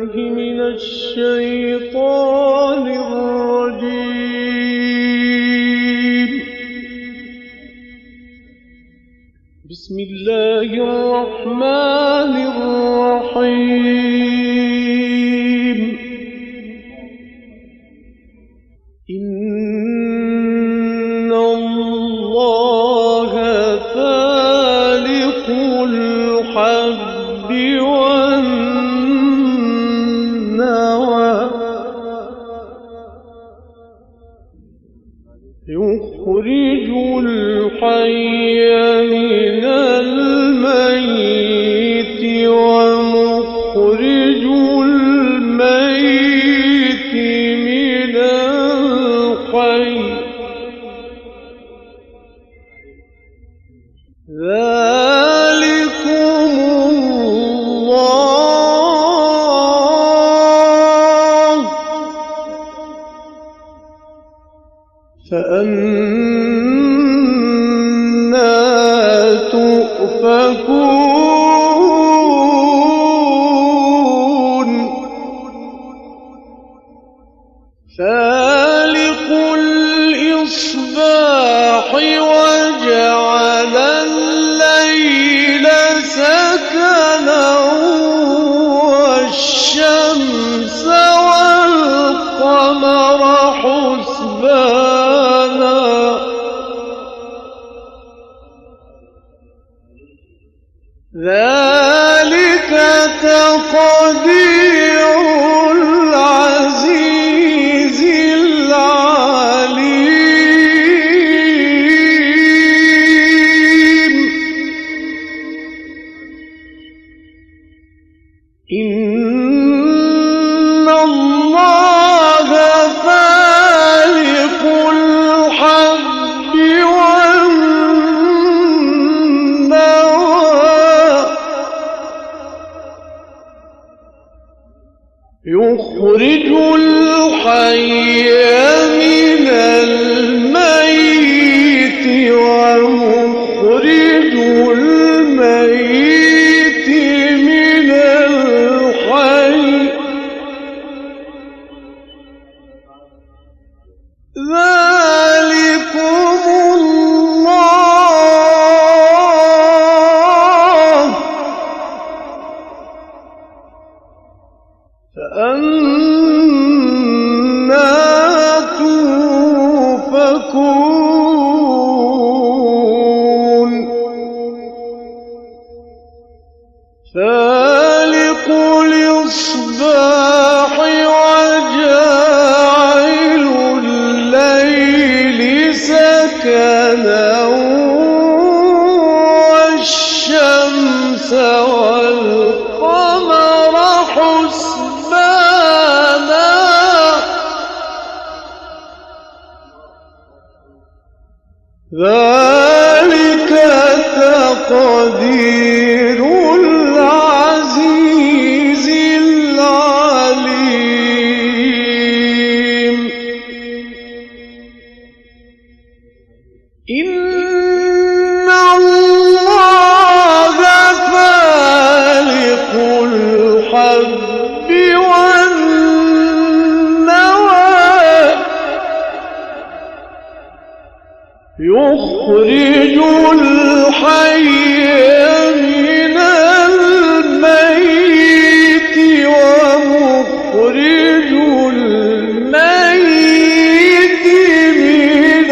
من الشيطان الرجيم. بسم الله الرحمن الرحيم. إن الله فالق الحب والنوى يخرج الحي من الميت ومخرج الميت من الحي ذلكم الله فأنى تؤفكون. فالق الإصباح وجعل الليل سكنا والشمس والقمر حسبانا ذلك تقدير العزيز العليم. إن الله فالق الحب والنوى يخرج الحي من الميت ومخرج الميت من الحي ذلكم الله فأنى تؤفكون. فالق الإصباح وجاعل الليل سكنا والشمس والقمر حسبانا ذلك تقدير العزيز العليم. إن الله فالق الحب والنوى يخرج الحي من الميت ومخرج الميت من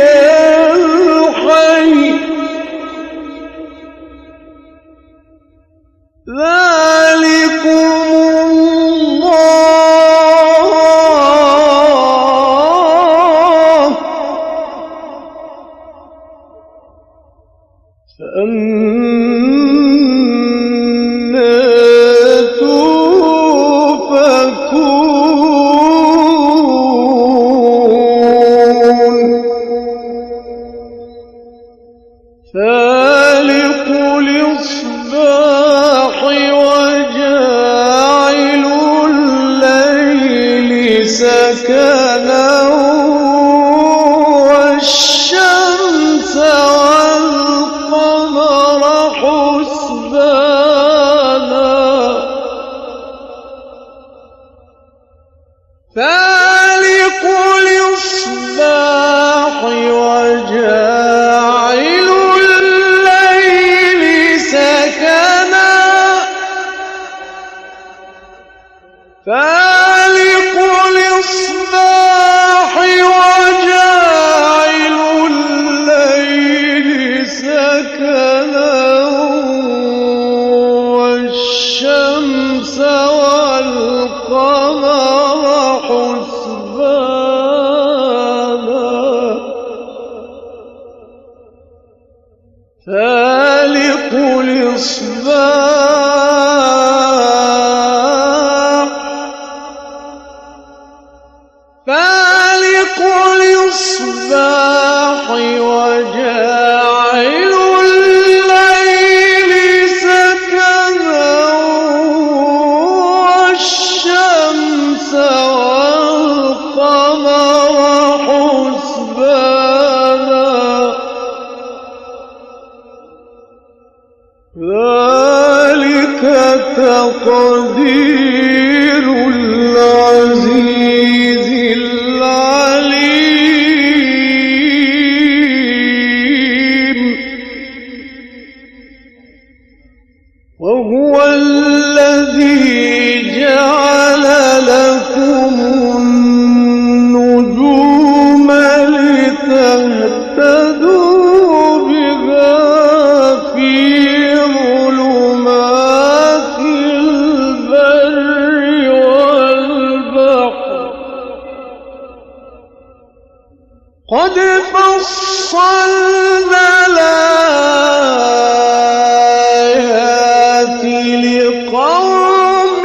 الحي ذلكم الله فأنى تؤفكون. فالق الإصباح وجاعل الليل سكنا والشمس والقمر حسبانا فالق الإصباح وجاعل الليل سكنا فالق الإصباح وجاعل الليل سكنا والشمس والقمر حسبانا فالق الإصباح وجاعل الليل سكنا والشمس والقمر حسبانا ذلك تقدير العزيز العليم وهو الذي جعل لكم النجوم لتهتدوا بها في ظلمات البر والبحر قد فصلنا الآيات لقوم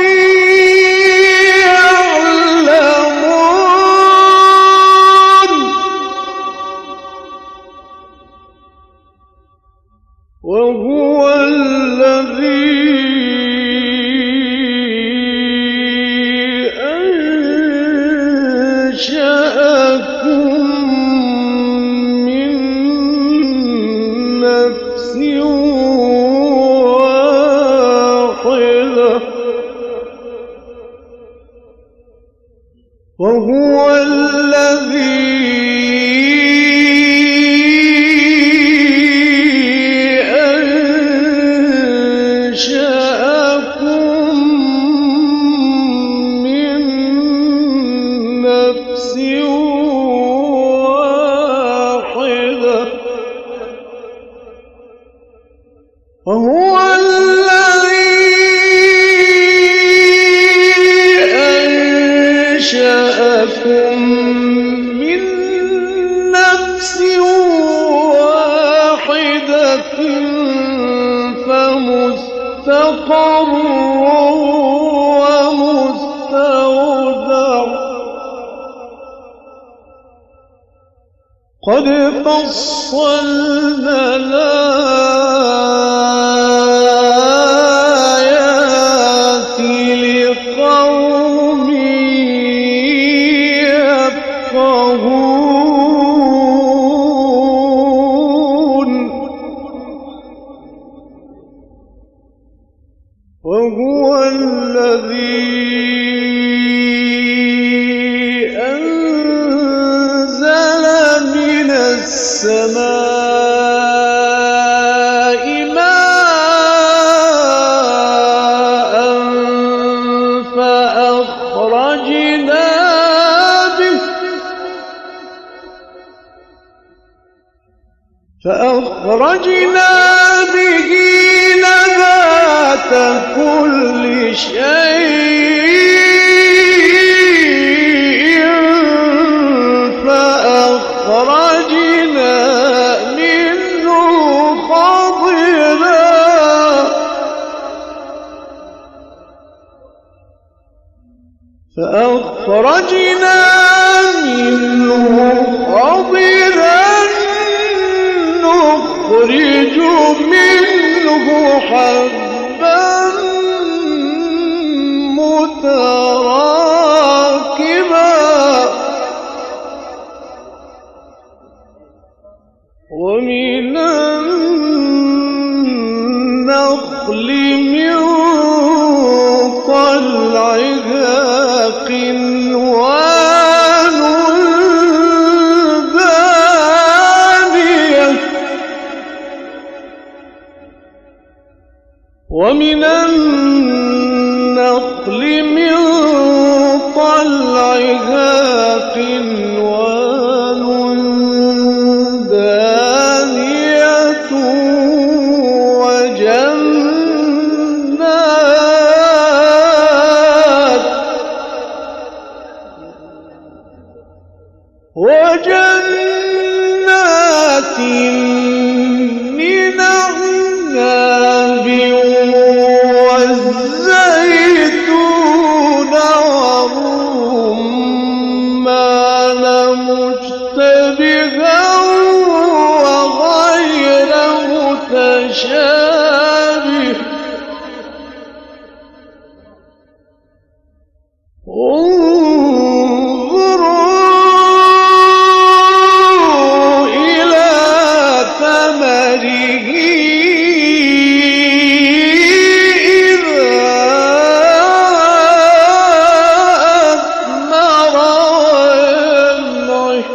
يعلمون وهو الذي أنشأكم من نفس واحدة وهو الذي أنشأكم من نفس واحدة وهو الذي أنشأكم من نفس واحدة فمستقر ومستودع قد فصلنا الآيات لقوم يفقهون وهو الذي أنزل من السماء ماء فأخرجنا به نبات كل شيء فأخرجنا منه خضرا نخرج منه حبا متراكبا ومن النخل من طلعها قنوان انظروا إلى ثمره إذا أثمر وينعه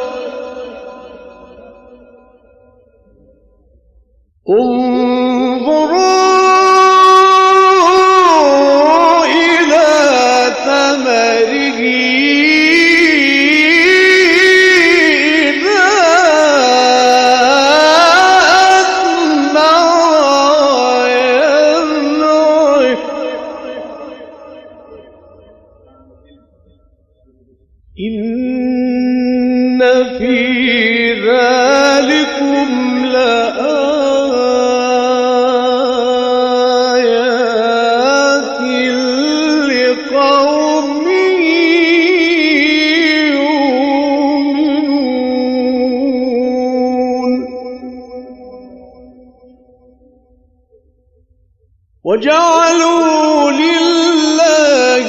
انظروا إلى ثمره إذا أثمر وينعه إن في ذلكم لآيات لقوم يؤمنون وجعلوا لله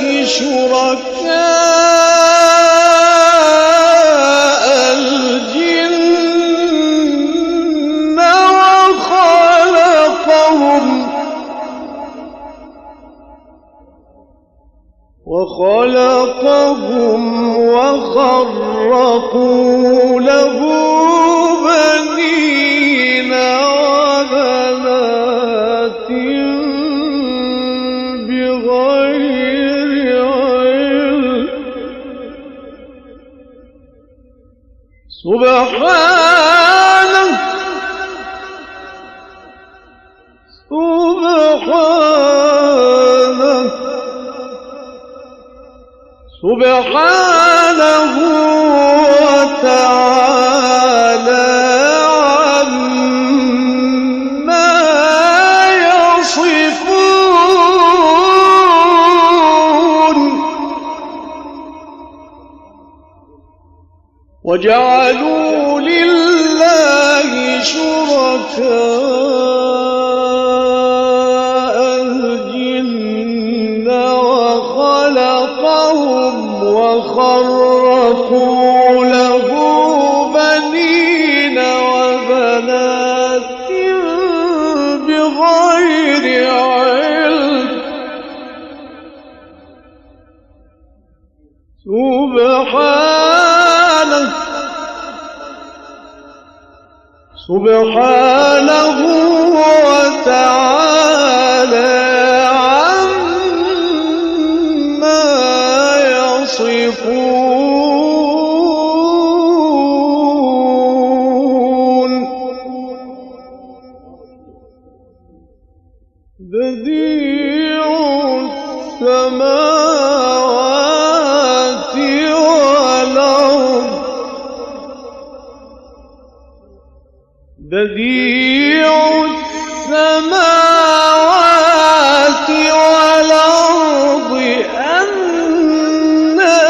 شركاء الجن وخلقهم وخرقوا له بنين وبنات بغير علم سبحانه وتعالى عما يصفون وجعلوا لله شركاء الجن وخلقهم وخرقوا له بنين وبنات بغير علم سبحانه وتعالى عما يصفون بديع السماوات والأرض بديع السماوات والأرض أنى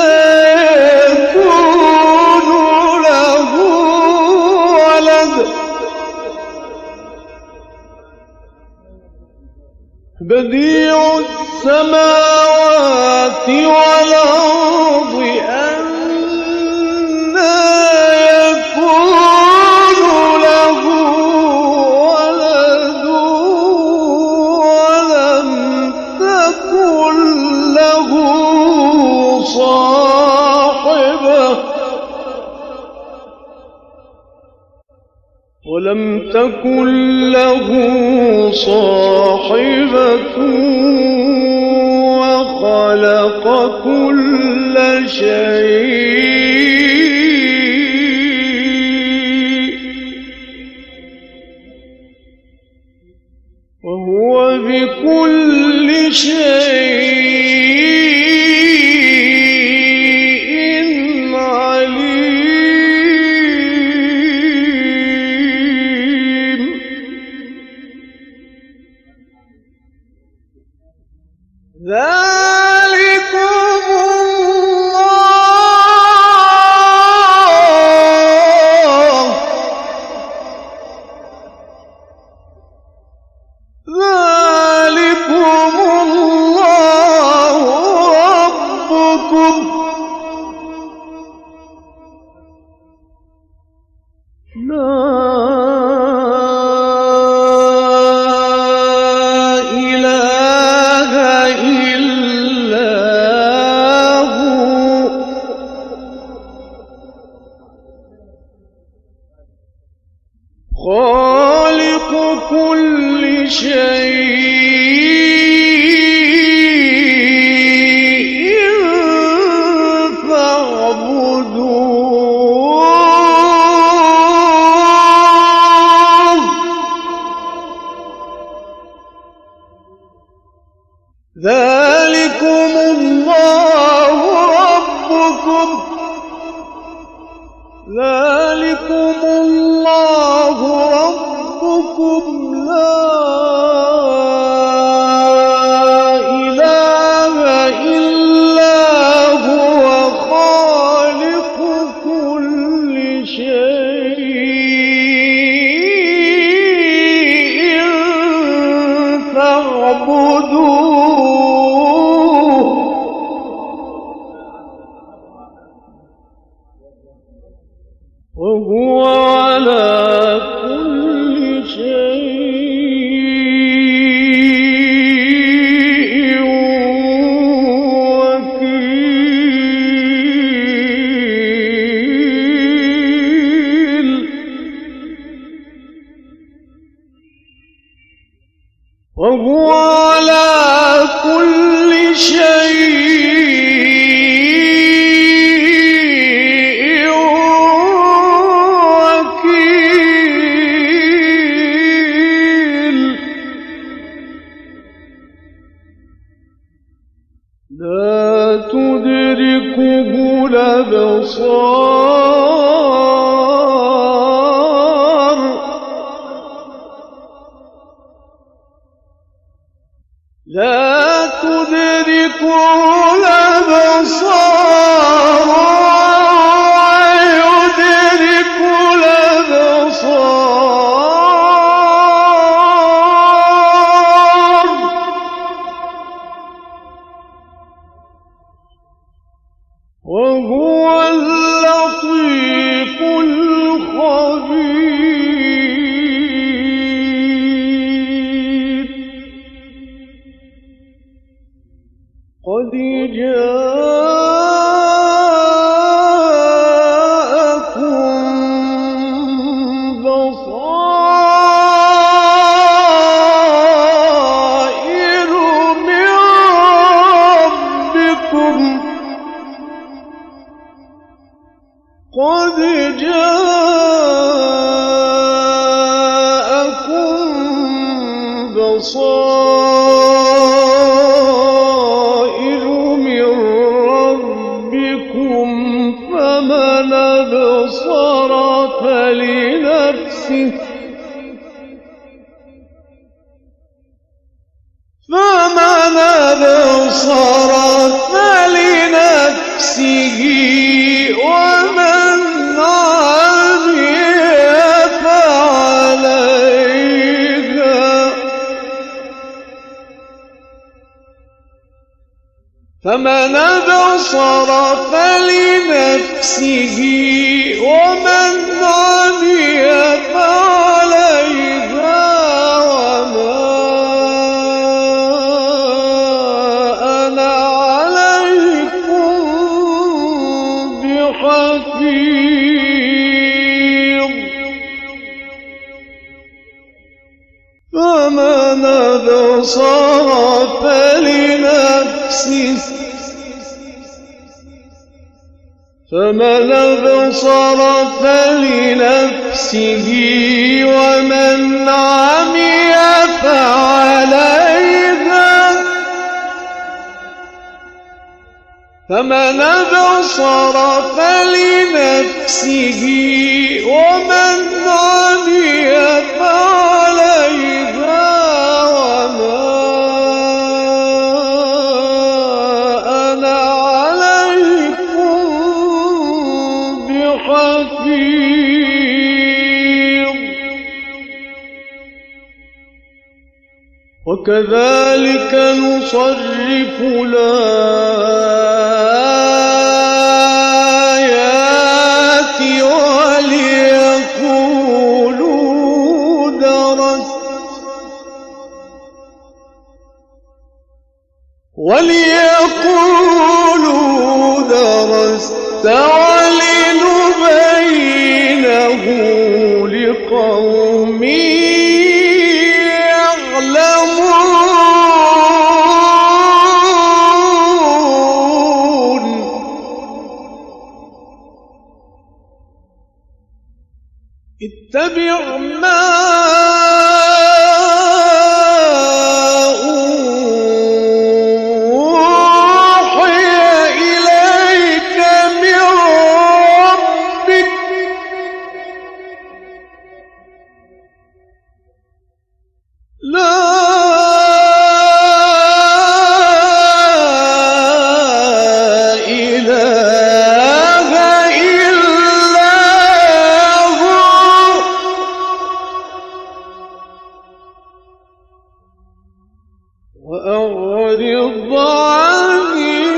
يكون له ولد بديع السماوات والأرض أنى يكون له ولد ولم تكن له صاحبة وخلق كل شيء وهو بكل شيء عليم ذلكم الله ربكم ربكم لا إله إلا هو خالق كل شيء فاعبدوه ذلكم الله ربكم لا إله إلا هو خالق كل شيء فاعبدوه وهو على كل شيء وكيل وهو على كل شيء وكيل لا تدركه الأبصار لا تدركه الأبصار ويدرك الأبصار وهو اللطيف الخبير قد جاءكم بصائر من ربكم قد جاءكم بصائر من ربكم فمن أبصر فلنفسه ومن عمي فعليها فمن أبصر فلنفسه ومن عمي فعليها وما أنا عليكم بحفيظ فمن أبصر فلنفسه ومن عمي فعليها فمن أبصر فلنفسه ومن عمي فعليها وما أنا عليكم بحفيظ وكذلك نصرف الآيات وليقولوا درست ولنبينه لقوم يعلمون. اتبع ما وأعرض عن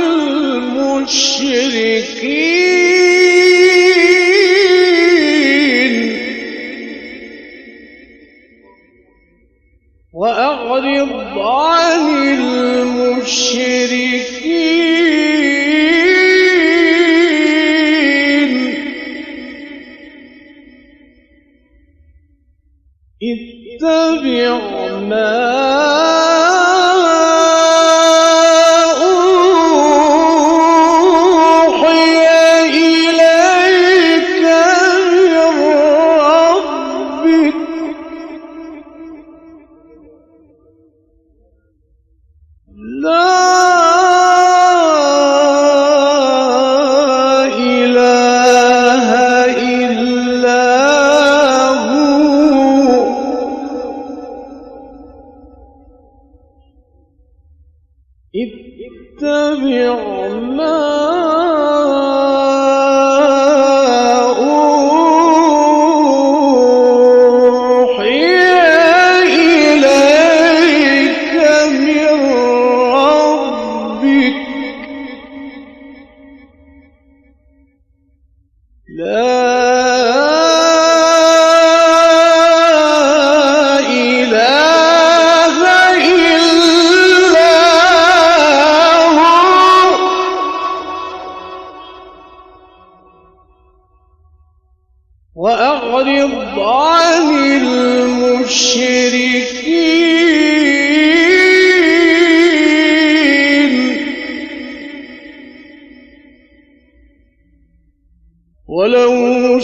المشركين وأعرض عن المشركين اتبع ما اتبع ما أوحي إليك من ربك لا وأعرض عن المشركين ولو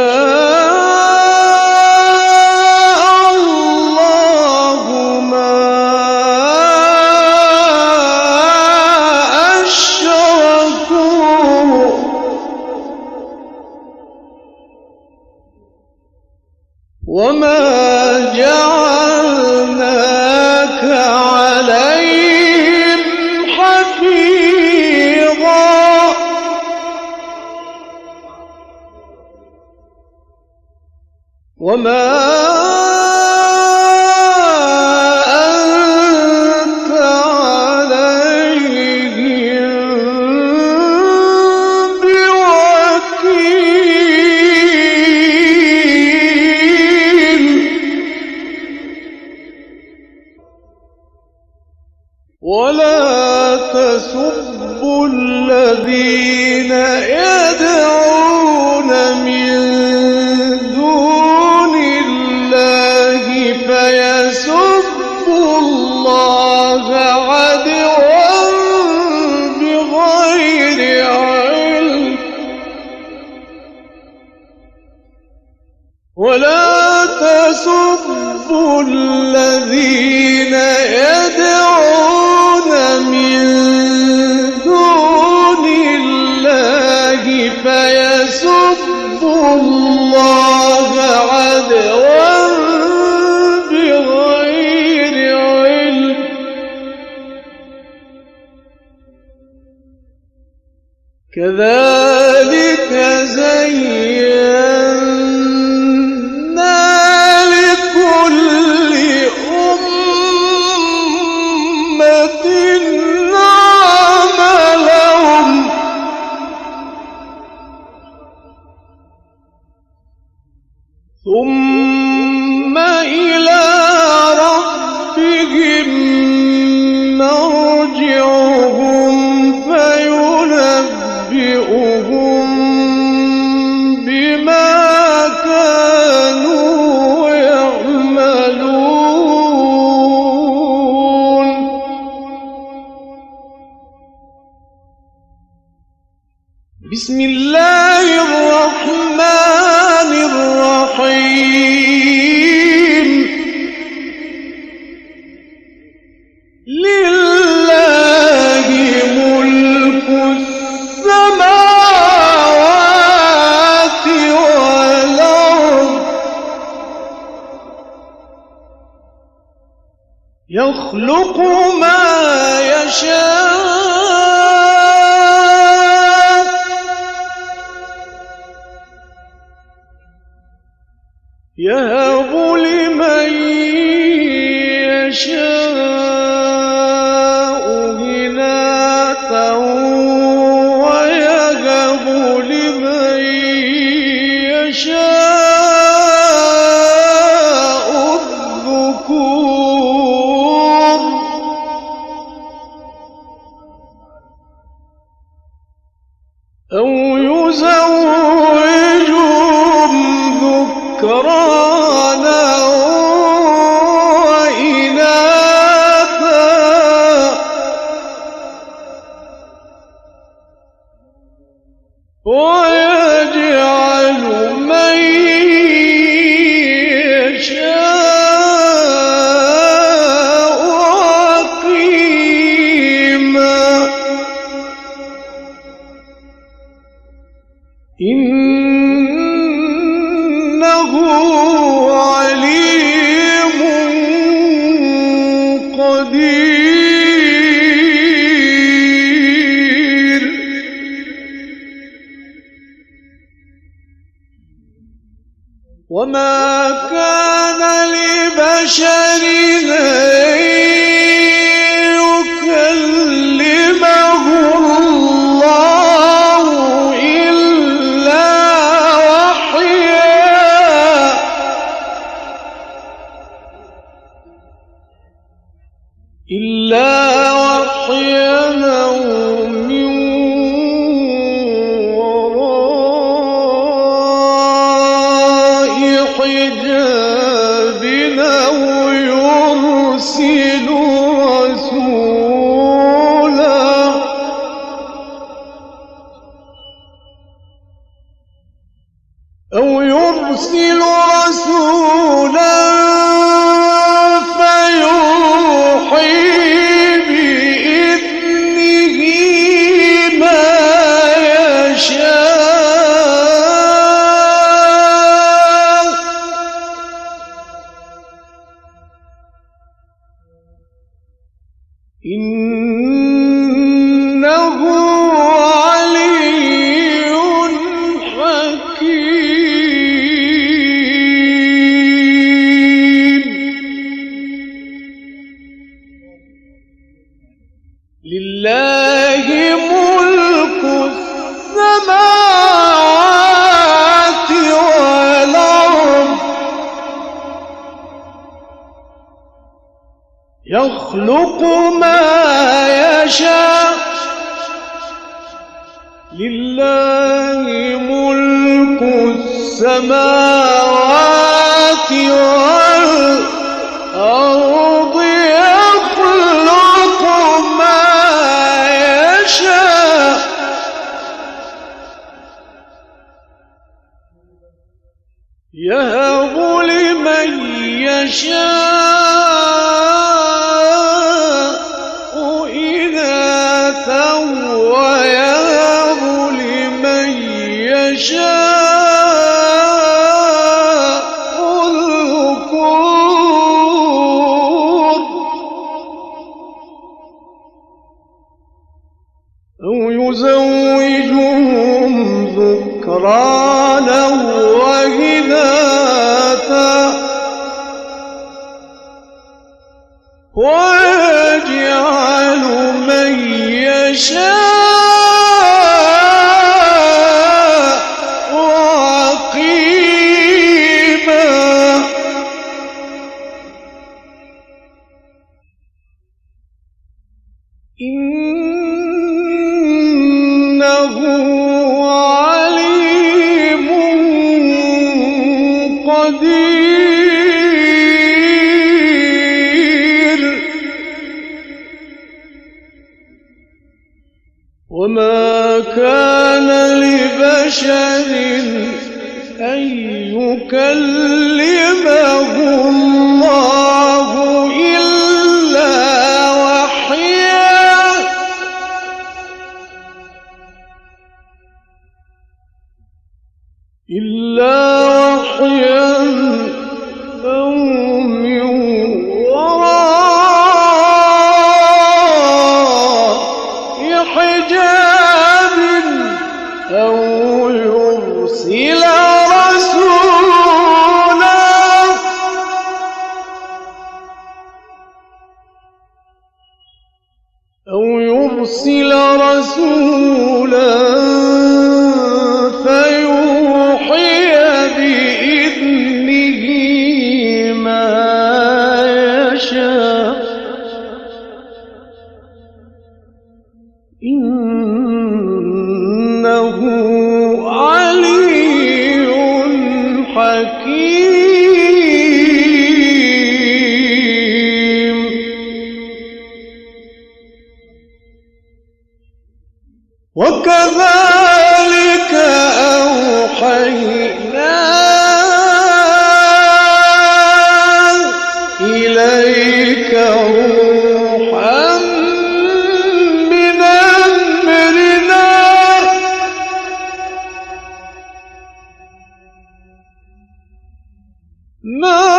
شاء الله ما أشركوا وما جعلناك عليهم حفيظا وما أنت عليهم ولا تسبوا الذين يدعون من دون الله فيسبوا الله عدوا بغير علم ولا تسبوا الذين يدعون من دون الله فيسبوا الله عدوا بغير علم كذلك زينا لكل أمة عملهم ثم إلى ربهم مرجعهم بسم الله الرحمن الرحيم لله ملك السماوات والأرض يخلق ما يشاء يهب لمن يشاء إناثا ويهب لمن يشاء الذكور أو يزوجهم ذكرانا وإناثا ويجعل من يشاء عقيما إنه عليم قدير وما كان لبشر أن يكلمه الله إلا وحيا أو من وراء حجاب أو يرسل رسولا فيوحي بإذنه ما يشاء إنه علي حكيم لله ملك السماوات والأرض يخلق ما يشاء لله ملك السماوات والأرض يخلق ما يشاء يهب لمن يشاء إناثا ويهب لمن يشاء الذكور أو يزوجهم ذكرانا وإناثا ويجعل من يشاء عقيما إنه عليم وما كان لبشر أن يكلمه الله إلا وحيا أو من وراء حجاب أو يرسل رسولا فيوحي بإذنه ما يشاء إنه علي حكيم. وكذلك أوحينا إليك روحا من أمرنا ما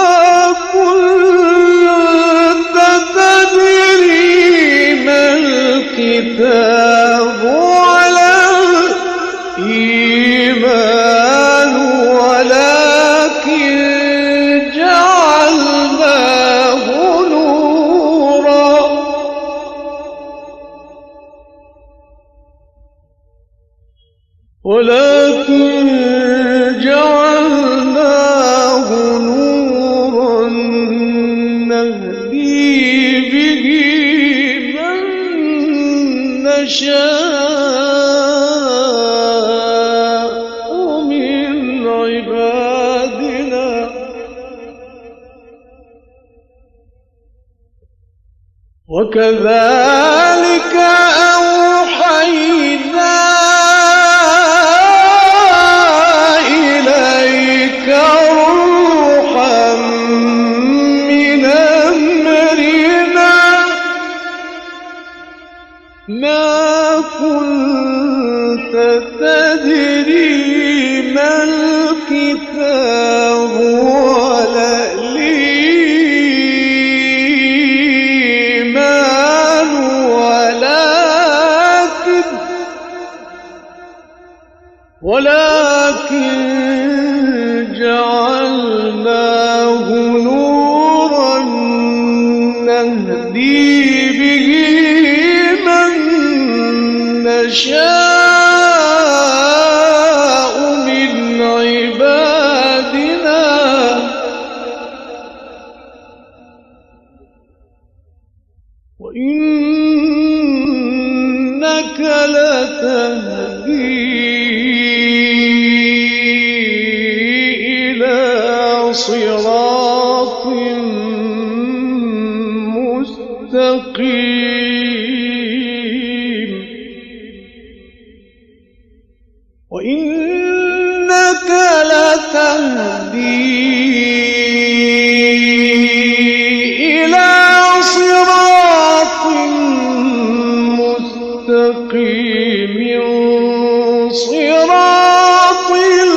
كنت تدري ما الكتاب إيمان ولكن جعلناه نورا نهدي به من نشاء من عبادنا وكذلك أوحينا إليك روحا من أمرنا ما كنت تدري ما الكتاب ولا الإيمان ولكن جعلناه نورا نهدي به من نشاء من عبادنا وإنك لتهدي إلى صراط مستقيم وإنك لتهدي إلى صراط مستقيم صراط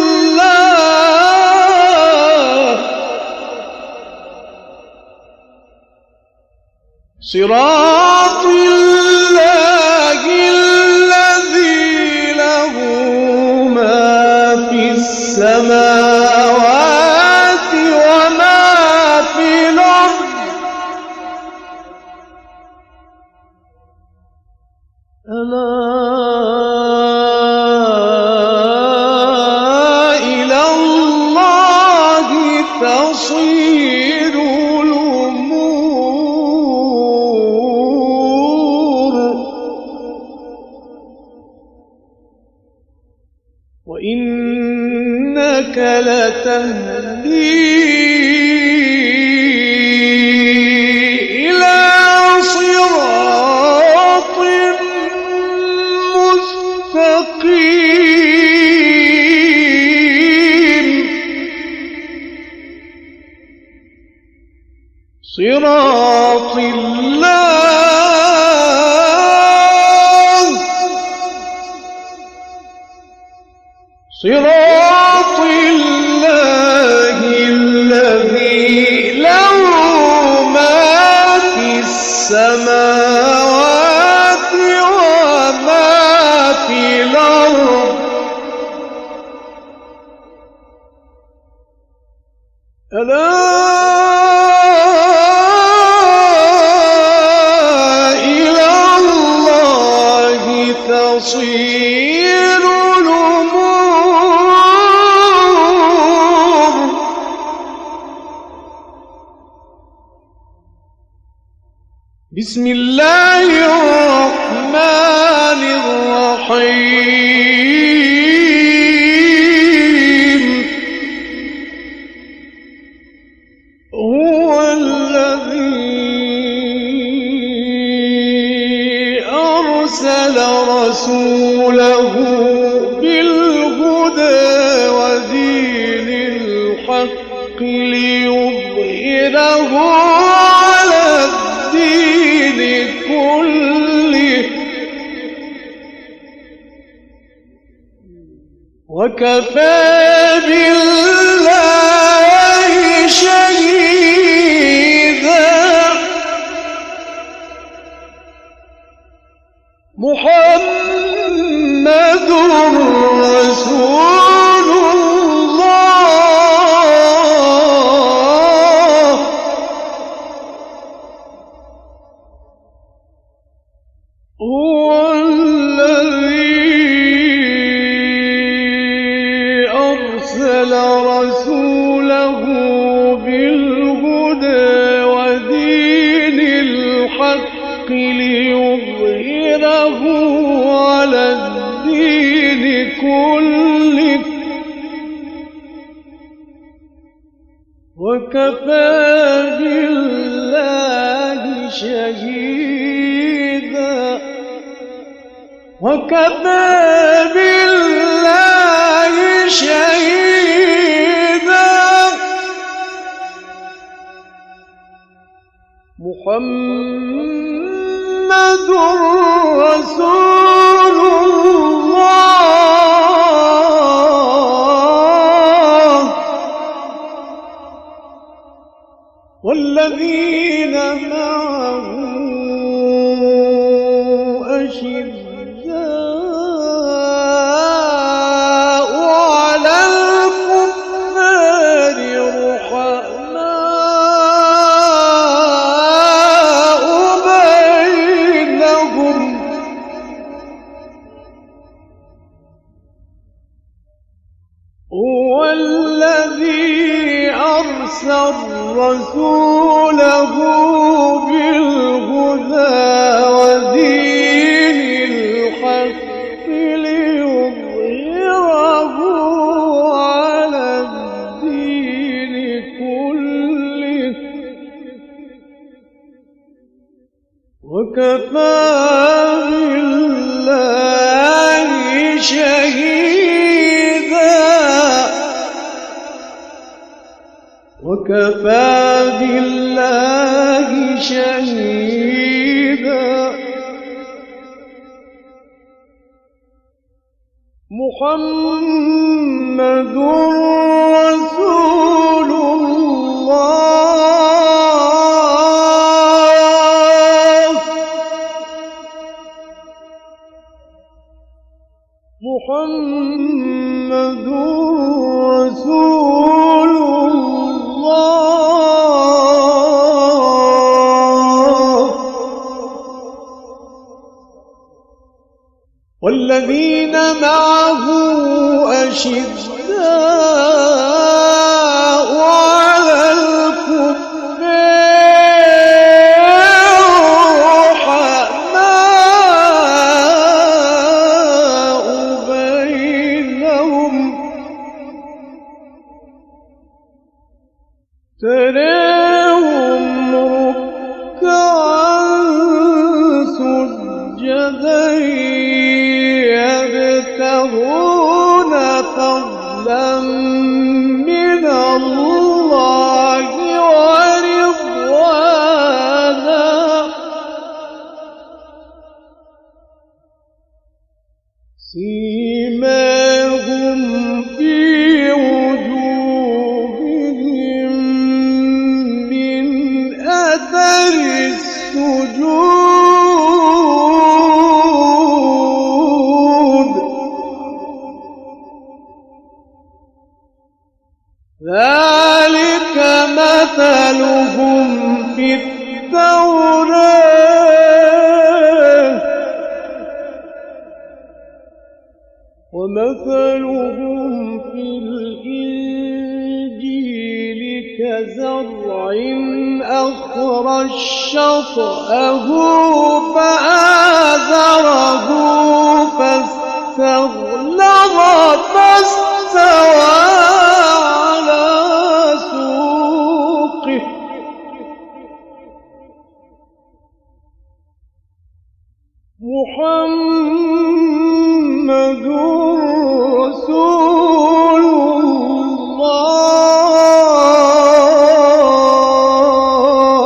الله الذي له ما في السماوات وما في الأرض ألا إلى الله تصير وإنك لتهدي إلى صراط صراط الله الذي له ما في السماوات وما في الأرض ألا إلى الله تصير الأمور. بسم الله الرحمن الرحيم. هو الذي أرسل رسوله بالهدى ودين الحق ليظهره على الدين كله وكفى بالله شهيدا. محمد رسول الله. هو الذي أرسل رسوله بالهدى ودين الحق ليظهره على الدين كله وكفى بالله شهيدا. وكفى بالله شهيدا. محمد رسول الله. والذين معه أشداء على الكفار رحماء بينهم. هو الذي أرسل رسوله بالهدى ودين الحق ليظهره على الدين كله وكفى بالله شهيدا. وكفى بالله شهيدا. محمد رسول الله. محمد رسول الله. والذين معه أشداء على الكفار رحماء بينهم. تراهم ركعا سجدا يبكون سيماهم في وجوههم من أثر السجود ذلك مثلهم في التوراة ومثلهم في الإنجيل كزرع أخرج شطأه فآزره فاستغلظ فاستوى على سوقه محمد رسول الله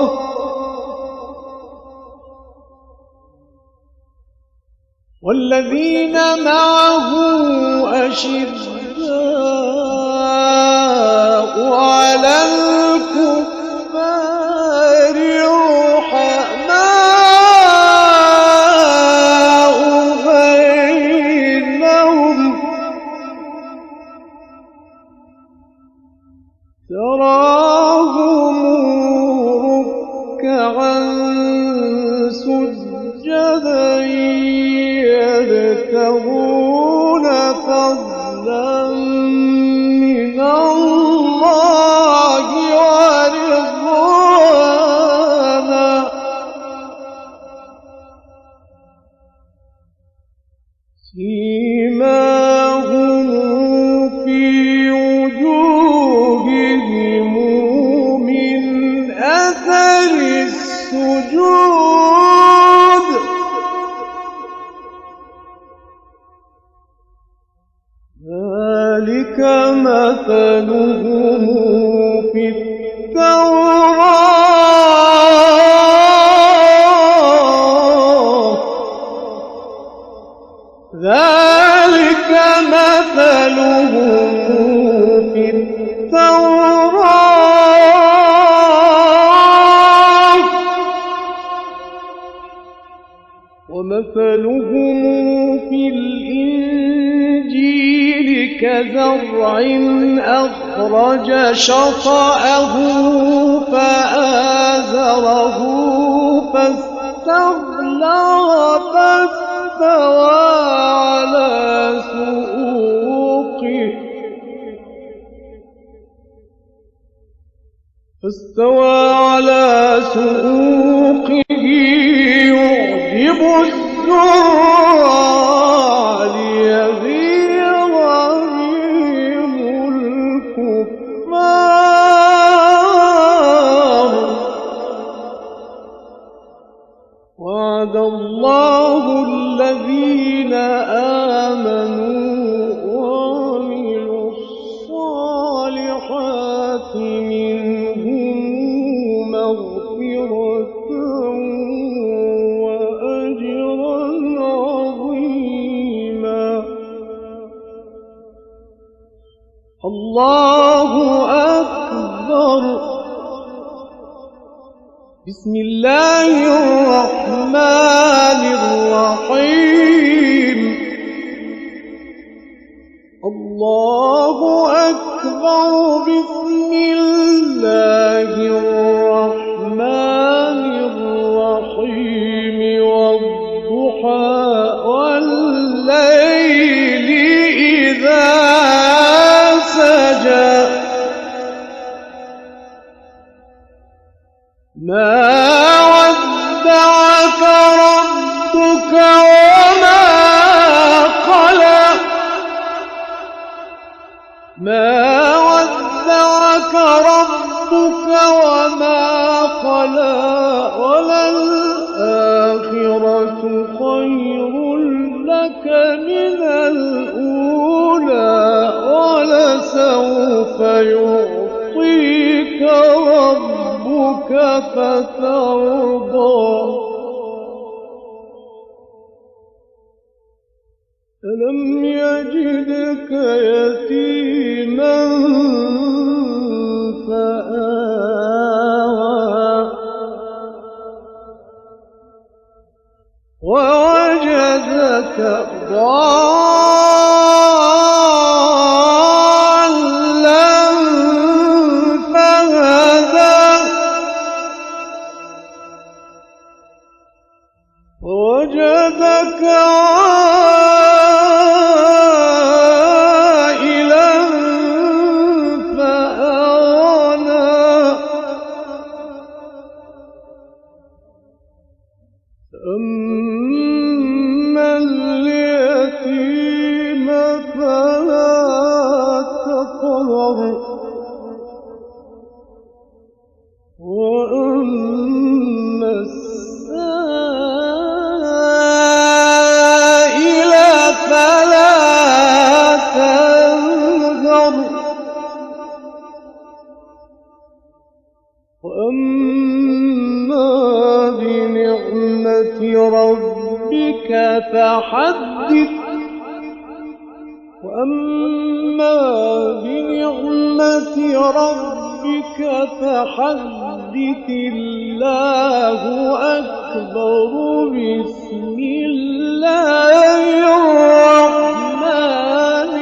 والذين معه أشداء على الكفار رحماء بينهم تراهم ركعا سجدا يبتغون فضلا من الله ورضوانا سيماهم في وجوههم من أثر السجود ذلك مثلهم في التوراة ذلك مثلهم في التوراة ومثلهم في الإنجيل كزرع أخرج شطأه فآزره فاستغلظ فاستوى على سوقه يعجب الزرع ليغيظ بهم الكفار وعد الله الذين آمنوا وعملوا الصالحات منهم مغفرة وأجرا عظيما الله أكبر بسم الله الرحمن الرحيم الله أكبر بسم الله الرحمن الرحيم والضحى والليل إذا سجى ما ودعك ربك وما قلى ما ودعك ربك وما قلى وللآخرة خير لك من الأولى ولسوف يعطيك ربك فترضى ألم يجدك يتيما فآوى ووجدك ضالا فهدى ووجدك عائلا فأغنى فأما اليتيم فلا تقهر وأما السائل فلا تنهر وأما بنعمة ربك فحدث وأما بنعمة ربك فحدث الله أكبر بسم الله الرحمن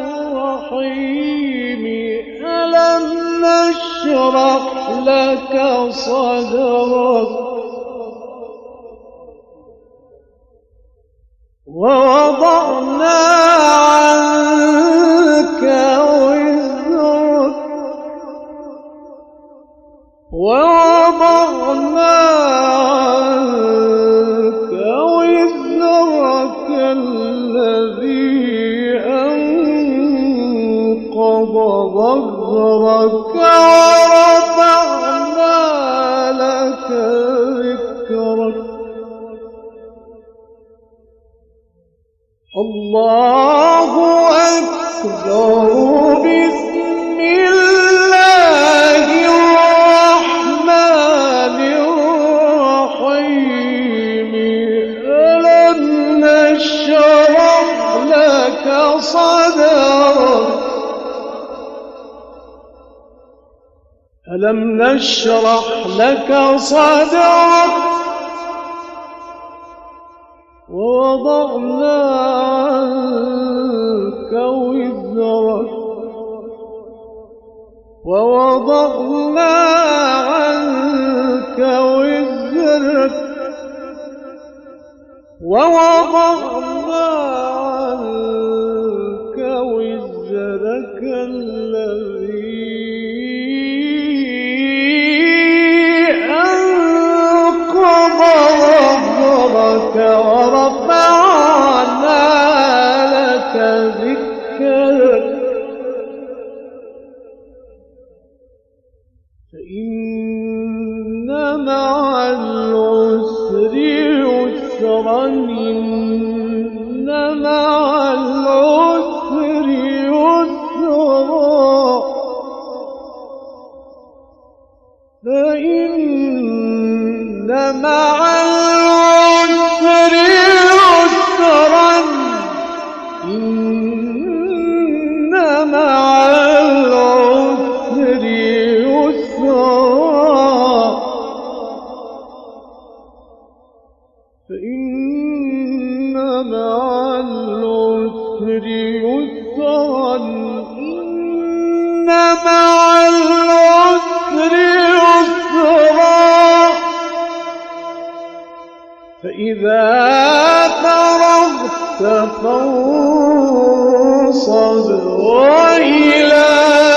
الرحيم ألم نشرح لك صدرك ووضعنا عنك وزرك الذي أنقض ظهرك ورفعنا لك ذكرك الله أكبر بسم الله الرحمن الرحيم ألم نشرح لك صدرك ألم نشرح لك صدرك ووضعنا عنك وزرك ووضعنا عنك وزرك ووضعنا عنك وزرك الذي أنقض ظهرك ورفعنا لك ذكرك فإن مع العسر يسرا إن مع العسر يسرا فإن مع العسر يسرا إن مع العسر يسرا فإن مع العسر يسرا إن مع العسر يسرا فإذا فرغت فانصب وإلى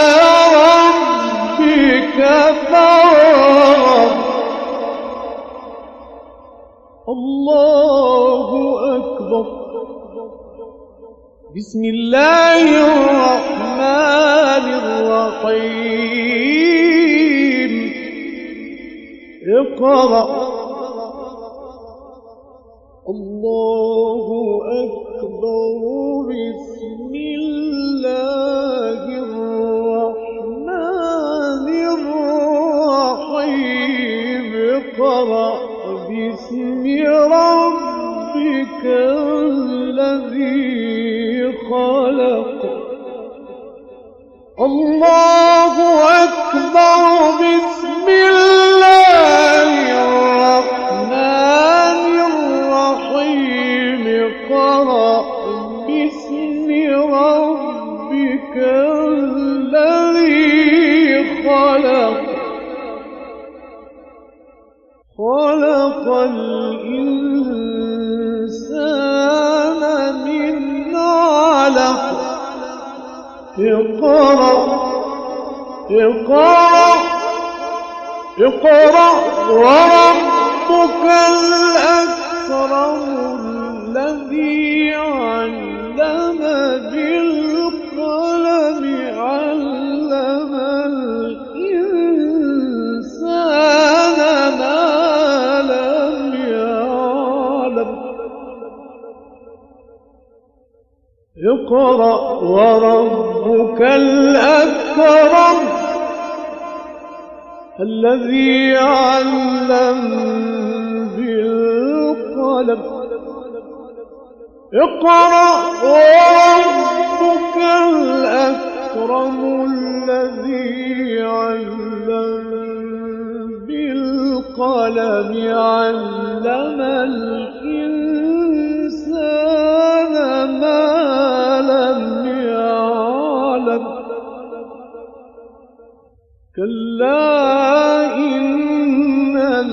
ربك فارغب الله أكبر بسم الله الرحمن الرحيم اقرأ الله أكبر بسم الله الرحمن الرحيم اقرأ باسم ربك الذي خلق. الله أكبر. بسم الله الرحمن الرحيم. اقرأ باسم ربك الذي خلق. خلق الإنسان من علق. اقرأ وربك الأكرم الذي علم بالقلم. علم الإنسان ما لم يعلم. اقرأ وربك الأكرم الذي علم بالقلم. اقرأ وربك الأكرم الذي علم بالقلم. علم الإنسان ما لم يعلم. كلا إن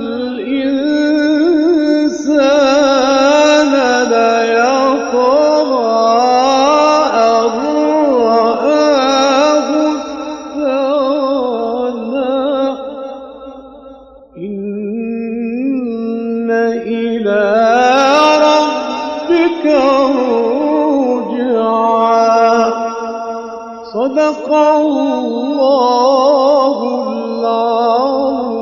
الإنسان ليطغى أن رآه استغنى. إن إلى ربك الرجعى. صدق الله العظيم.